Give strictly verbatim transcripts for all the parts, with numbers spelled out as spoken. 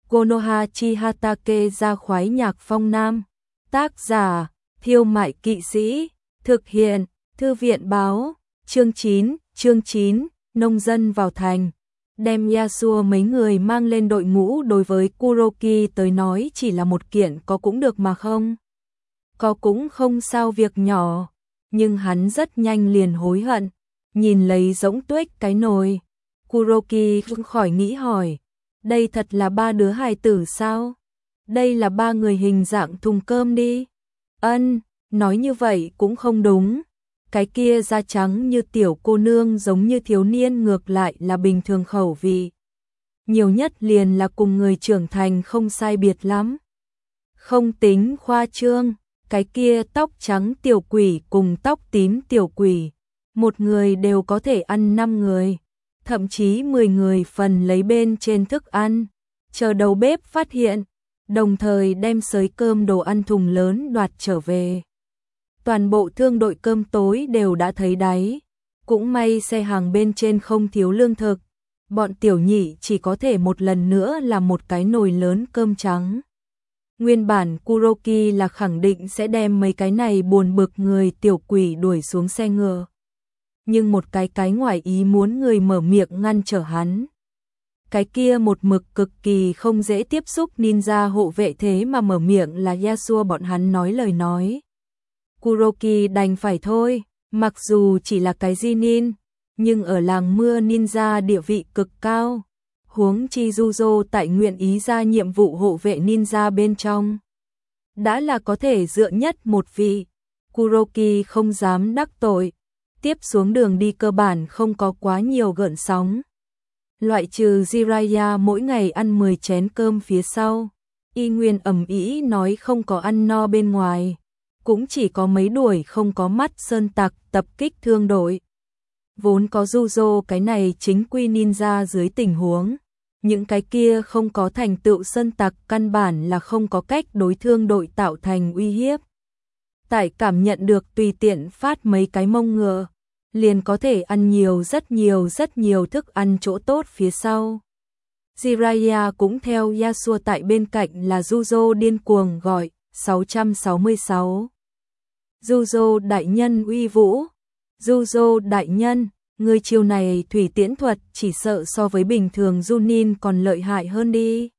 Konoha Chihatake ra khoái nhạc phong nam. Tác giả, Thiêu Mại Kỵ Sĩ. Thực hiện, Thư viện báo. Chương chín, chương chín, nông dân vào thành. Đem Yasuo mấy người mang lên đội ngũ đối với Kuroki tới nói chỉ là một kiện có cũng được mà không. Có cũng không sao việc nhỏ, nhưng hắn rất nhanh liền hối hận, nhìn lấy rỗng tuếch cái nồi. Kuroki không khỏi nghĩ hỏi, đây thật là ba đứa hài tử sao? Đây là ba người hình dạng thùng cơm đi. Ân, nói như vậy cũng không đúng. Cái kia da trắng như tiểu cô nương giống như thiếu niên ngược lại là bình thường khẩu vị. Nhiều nhất liền là cùng người trưởng thành không sai biệt lắm. Không tính khoa trương, cái kia tóc trắng tiểu quỷ cùng tóc tím tiểu quỷ, một người đều có thể ăn năm người, thậm chí mười người phần lấy bên trên thức ăn, chờ đầu bếp phát hiện, đồng thời đem xới cơm đồ ăn thùng lớn đoạt trở về. Toàn bộ thương đội cơm tối đều đã thấy đáy, cũng may xe hàng bên trên không thiếu lương thực, bọn tiểu nhị chỉ có thể một lần nữa làm một cái nồi lớn cơm trắng. Nguyên bản Kuroki là khẳng định sẽ đem mấy cái này buồn bực người tiểu quỷ đuổi xuống xe ngựa. Nhưng một cái cái ngoài ý muốn người mở miệng ngăn trở hắn. Cái kia một mực cực kỳ không dễ tiếp xúc ninja hộ vệ thế mà mở miệng là Yasuo bọn hắn nói lời nói. Kuroki đành phải thôi, mặc dù chỉ là cái Jinin, nhưng ở làng mưa ninja địa vị cực cao. Huống chi Juzo tại nguyện ý ra nhiệm vụ hộ vệ ninja bên trong. Đã là có thể dựa nhất một vị, Kuroki không dám đắc tội, tiếp xuống đường đi cơ bản không có quá nhiều gợn sóng. Loại trừ Jiraiya mỗi ngày ăn mười chén cơm phía sau, y nguyên ầm ĩ nói không có ăn no bên ngoài, cũng chỉ có mấy đuổi không có mắt sơn tặc tập kích thương đội. Vốn có Juzo cái này chính quy ninja dưới tình huống, những cái kia không có thành tựu sơn tặc căn bản là không có cách đối thương đội tạo thành uy hiếp. Tại cảm nhận được tùy tiện phát mấy cái mông ngựa, liền có thể ăn nhiều rất nhiều rất nhiều thức ăn chỗ tốt phía sau. Jiraiya cũng theo Yasuo tại bên cạnh là Juzo điên cuồng gọi, sáu trăm sáu mươi sáu. Juzo đại nhân uy vũ, Juzo đại nhân, người chiêu này thủy tiễn thuật chỉ sợ so với bình thường Junin còn lợi hại hơn đi.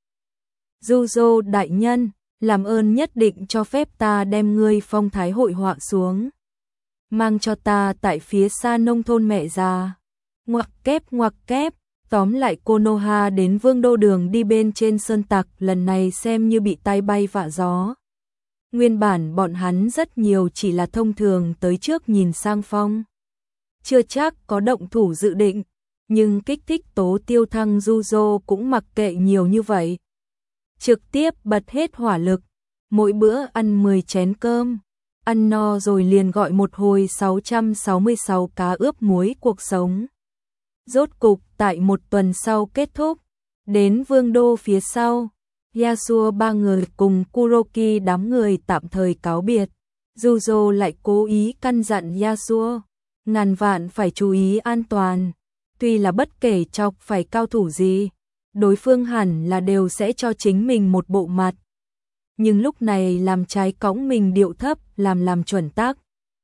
Juzo đại nhân, làm ơn nhất định cho phép ta đem ngươi phong thái hội họa xuống. Mang cho ta tại phía xa nông thôn mẹ già. Ngoặc kép ngoặc kép, tóm lại Konoha đến vương đô đường đi bên trên sơn tặc lần này xem như bị tai bay vạ gió. Nguyên bản bọn hắn rất nhiều chỉ là thông thường tới trước nhìn sang phong. Chưa chắc có động thủ dự định, nhưng kích thích tố tiêu thăng Juzo cũng mặc kệ nhiều như vậy. Trực tiếp bật hết hỏa lực, mỗi bữa ăn mười chén cơm, ăn no rồi liền gọi một hồi sáu trăm sáu mươi sáu cá ướp muối cuộc sống. Rốt cục tại một tuần sau kết thúc, đến vương đô phía sau, Yasuo ba người cùng Kuroki đám người tạm thời cáo biệt. Juzo lại cố ý căn dặn Yasuo, ngàn vạn phải chú ý an toàn, tuy là bất kể chọc phải cao thủ gì, đối phương hẳn là đều sẽ cho chính mình một bộ mặt. Nhưng lúc này làm trái cõng mình điệu thấp, làm làm chuẩn tắc.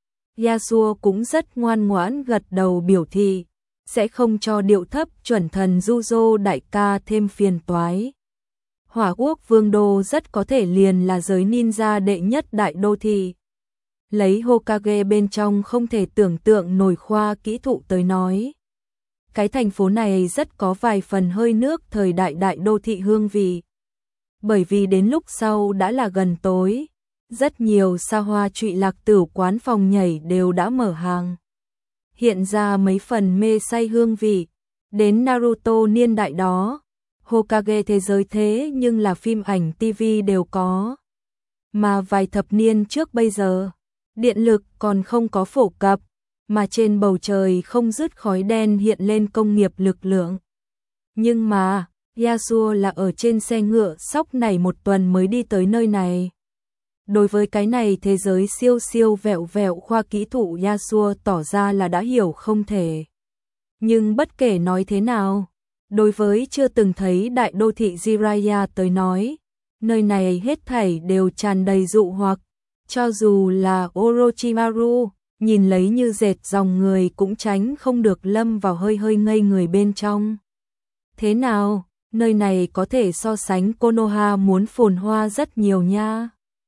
Yasuo cũng rất ngoan ngoãn gật đầu biểu thị, sẽ không cho điệu thấp chuẩn thần Juzo đại ca thêm phiền toái. Hỏa quốc vương đô rất có thể liền là giới ninja đệ nhất đại đô thị. Lấy Hokage bên trong không thể tưởng tượng nổi khoa kỹ thụ tới nói. Cái thành phố này rất có vài phần hơi nước thời đại đại đô thị hương vị. Bởi vì đến lúc sau đã là gần tối, rất nhiều xa hoa trụy lạc tử quán phòng nhảy đều đã mở hàng. Hiện ra mấy phần mê say hương vị, đến Naruto niên đại đó, Hokage thế giới thế nhưng là phim ảnh ti vi đều có. Mà vài thập niên trước bây giờ, điện lực còn không có phổ cập, mà trên bầu trời không dứt khói đen hiện lên công nghiệp lực lượng. Nhưng mà, Yasuo là ở trên xe ngựa sóc này một tuần mới đi tới nơi này. Đối với cái này thế giới siêu siêu vẹo vẹo khoa kỹ thụ Yasuo tỏ ra là đã hiểu không thể. Nhưng bất kể nói thế nào, Đối với chưa từng thấy đại đô thị Jiraiya tới nói, nơi này hết thảy đều tràn đầy dụ hoặc, cho dù là Orochimaru, nhìn lấy như dệt dòng người cũng tránh không được lâm vào hơi hơi ngây người bên trong. Thế nào, nơi này có thể so sánh Konoha muốn phồn hoa rất nhiều nha.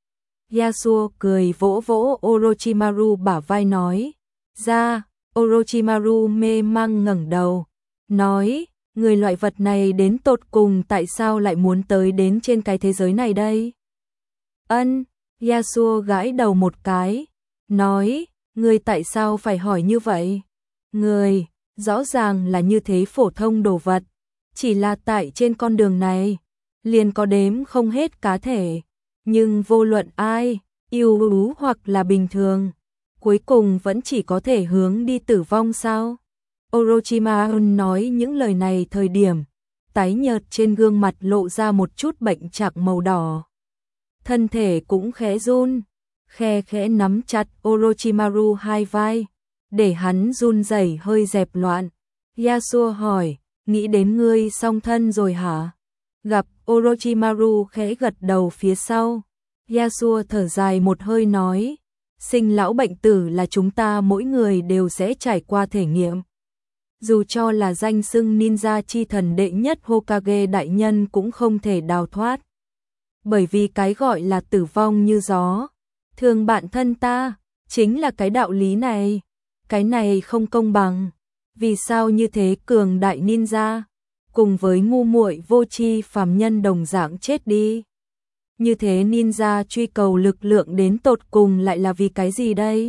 Yasuo cười vỗ vỗ Orochimaru bả vai nói. Ra, Orochimaru mê mang ngẩng đầu, nói, người loại vật này đến tột cùng tại sao lại muốn tới đến trên cái thế giới này đây? Ân, Yasuo gãi đầu một cái, nói, người tại sao phải hỏi như vậy? Người, rõ ràng là như thế phổ thông đồ vật, chỉ là tại trên con đường này, liền có đếm không hết cá thể, nhưng vô luận ai, yêu ú hoặc là bình thường, cuối cùng vẫn chỉ có thể hướng đi tử vong sao? Orochimaru nói những lời này thời điểm, tái nhợt trên gương mặt lộ ra một chút bệnh trạc màu đỏ. Thân thể cũng khẽ run, khe khẽ nắm chặt Orochimaru hai vai, để hắn run rẩy hơi dẹp loạn. Yasuo hỏi, nghĩ đến ngươi song thân rồi hả? Gặp Orochimaru khẽ gật đầu phía sau, Yasuo thở dài một hơi nói, sinh lão bệnh tử là chúng ta mỗi người đều sẽ trải qua thể nghiệm. Dù cho là danh xưng ninja chi thần đệ nhất Hokage đại nhân cũng không thể đào thoát. Bởi vì cái gọi là tử vong như gió, thương bạn thân ta, chính là cái đạo lý này. Cái này không công bằng. Vì sao như thế cường đại ninja, cùng với ngu muội vô tri phàm nhân đồng dạng chết đi? Như thế ninja truy cầu lực lượng đến tột cùng lại là vì cái gì đây?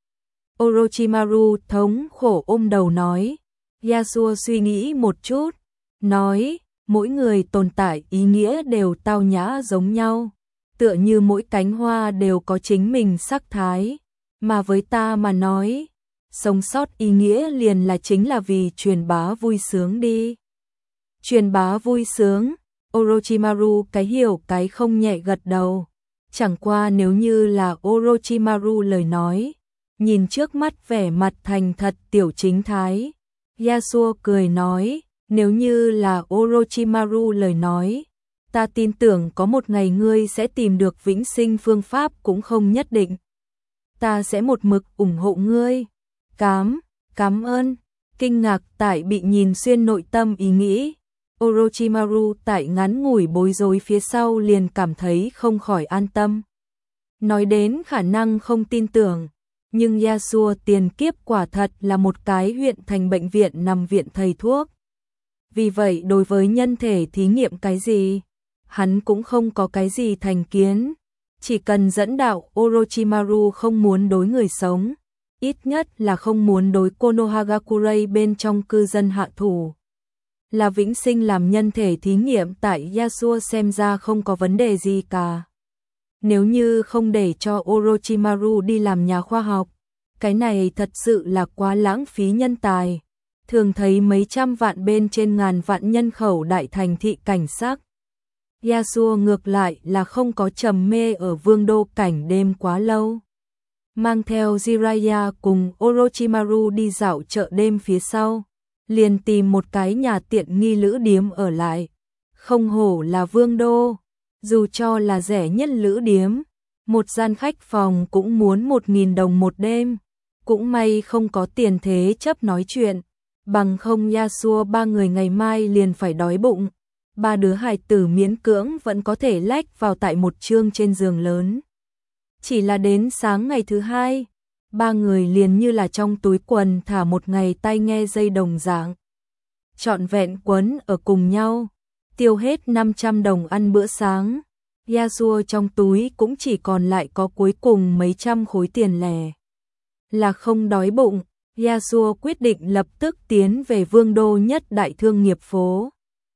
Orochimaru thống khổ ôm đầu nói. Yasuo suy nghĩ một chút, nói, mỗi người tồn tại ý nghĩa đều tao nhã giống nhau, tựa như mỗi cánh hoa đều có chính mình sắc thái, mà với ta mà nói, sống sót ý nghĩa liền là chính là vì truyền bá vui sướng đi. Truyền bá vui sướng, Orochimaru cái hiểu cái không nhẹ gật đầu, chẳng qua nếu như là Orochimaru lời nói, nhìn trước mắt vẻ mặt thành thật tiểu chính thái. Yasuo cười nói, nếu như là Orochimaru lời nói, ta tin tưởng có một ngày ngươi sẽ tìm được vĩnh sinh phương pháp cũng không nhất định. Ta sẽ một mực ủng hộ ngươi. Cám, cám ơn. Kinh ngạc tại bị nhìn xuyên nội tâm ý nghĩ, Orochimaru tại ngắn ngủi bối rối phía sau liền cảm thấy không khỏi an tâm. Nói đến khả năng không tin tưởng, nhưng Yasuo tiền kiếp quả thật là một cái huyện thành bệnh viện nằm viện thầy thuốc. Vì vậy đối với nhân thể thí nghiệm cái gì, hắn cũng không có cái gì thành kiến. Chỉ cần dẫn đạo Orochimaru không muốn đối người sống, ít nhất là không muốn đối Konohagakure bên trong cư dân hạ thủ. Là vĩnh sinh làm nhân thể thí nghiệm tại Yasuo xem ra không có vấn đề gì cả. Nếu như không để cho Orochimaru đi làm nhà khoa học, cái này thật sự là quá lãng phí nhân tài. Thường thấy mấy trăm vạn bên trên ngàn vạn nhân khẩu đại thành thị cảnh sắc. Yasuo ngược lại là không có trầm mê ở vương đô cảnh đêm quá lâu. Mang theo Jiraiya cùng Orochimaru đi dạo chợ đêm phía sau, liền tìm một cái nhà tiện nghi lữ điếm ở lại. Không hổ là vương đô, dù cho là rẻ nhất lữ điếm, một gian khách phòng cũng muốn một nghìn đồng một đêm. Cũng may không có tiền thế chấp nói chuyện, bằng không Yasuo ba người ngày mai liền phải đói bụng. Ba đứa hài tử miễn cưỡng vẫn có thể lách vào tại một chương trên giường lớn. Chỉ là đến sáng ngày thứ hai, ba người liền như là trong túi quần thả một ngày tai nghe dây đồng dạng. Trọn vẹn quấn ở cùng nhau, tiêu hết năm trăm đồng ăn bữa sáng. Yasuo trong túi cũng chỉ còn lại có cuối cùng mấy trăm khối tiền lẻ. Là không đói bụng, Yasuo quyết định lập tức tiến về vương đô nhất đại thương nghiệp phố.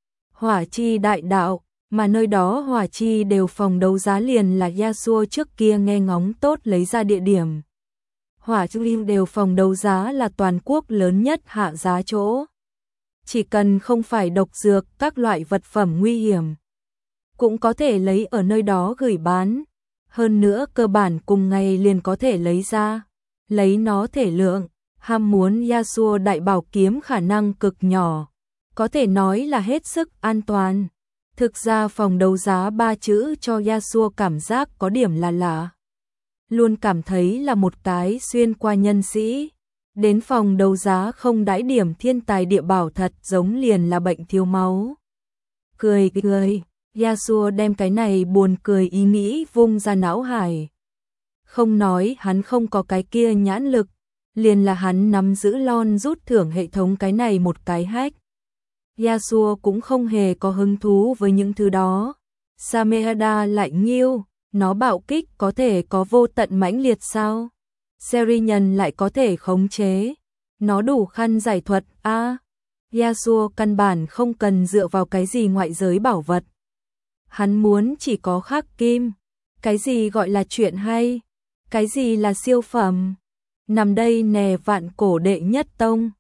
Hỏa chi đại đạo, mà nơi đó hỏa chi đều phòng đấu giá liền là Yasuo trước kia nghe ngóng tốt lấy ra địa điểm. Hỏa chi đều phòng đấu giá là toàn quốc lớn nhất hạ giá chỗ. Chỉ cần không phải độc dược các loại vật phẩm nguy hiểm, cũng có thể lấy ở nơi đó gửi bán. Hơn nữa cơ bản cùng ngày liền có thể lấy ra. Lấy nó thể lượng, ham muốn Yasuo đại bảo kiếm khả năng cực nhỏ. có thể nói là hết sức an toàn. Thực ra phòng đấu giá ba chữ cho Yasuo cảm giác có điểm là lạ. Luôn cảm thấy là một cái xuyên qua nhân sĩ. Đến phòng đấu giá không đãi điểm thiên tài địa bảo thật giống liền là bệnh thiếu máu. Cười cười, Yasuo đem cái này buồn cười ý nghĩ vung ra não hải. Không nói hắn không có cái kia nhãn lực, liền là hắn nắm giữ lon rút thưởng hệ thống cái này một cái hack. Yasuo cũng không hề có hứng thú với những thứ đó. Samehada lại nghiêu, nó bạo kích có thể có vô tận mãnh liệt sao? Seri nhân lại có thể khống chế. Nó đủ khăn giải thuật a. À, Yasuo căn bản không cần dựa vào cái gì ngoại giới bảo vật. Hắn muốn chỉ có khắc kim. Cái gì gọi là chuyện hay? Cái gì là siêu phẩm? Nằm đây nè vạn cổ đệ nhất tông.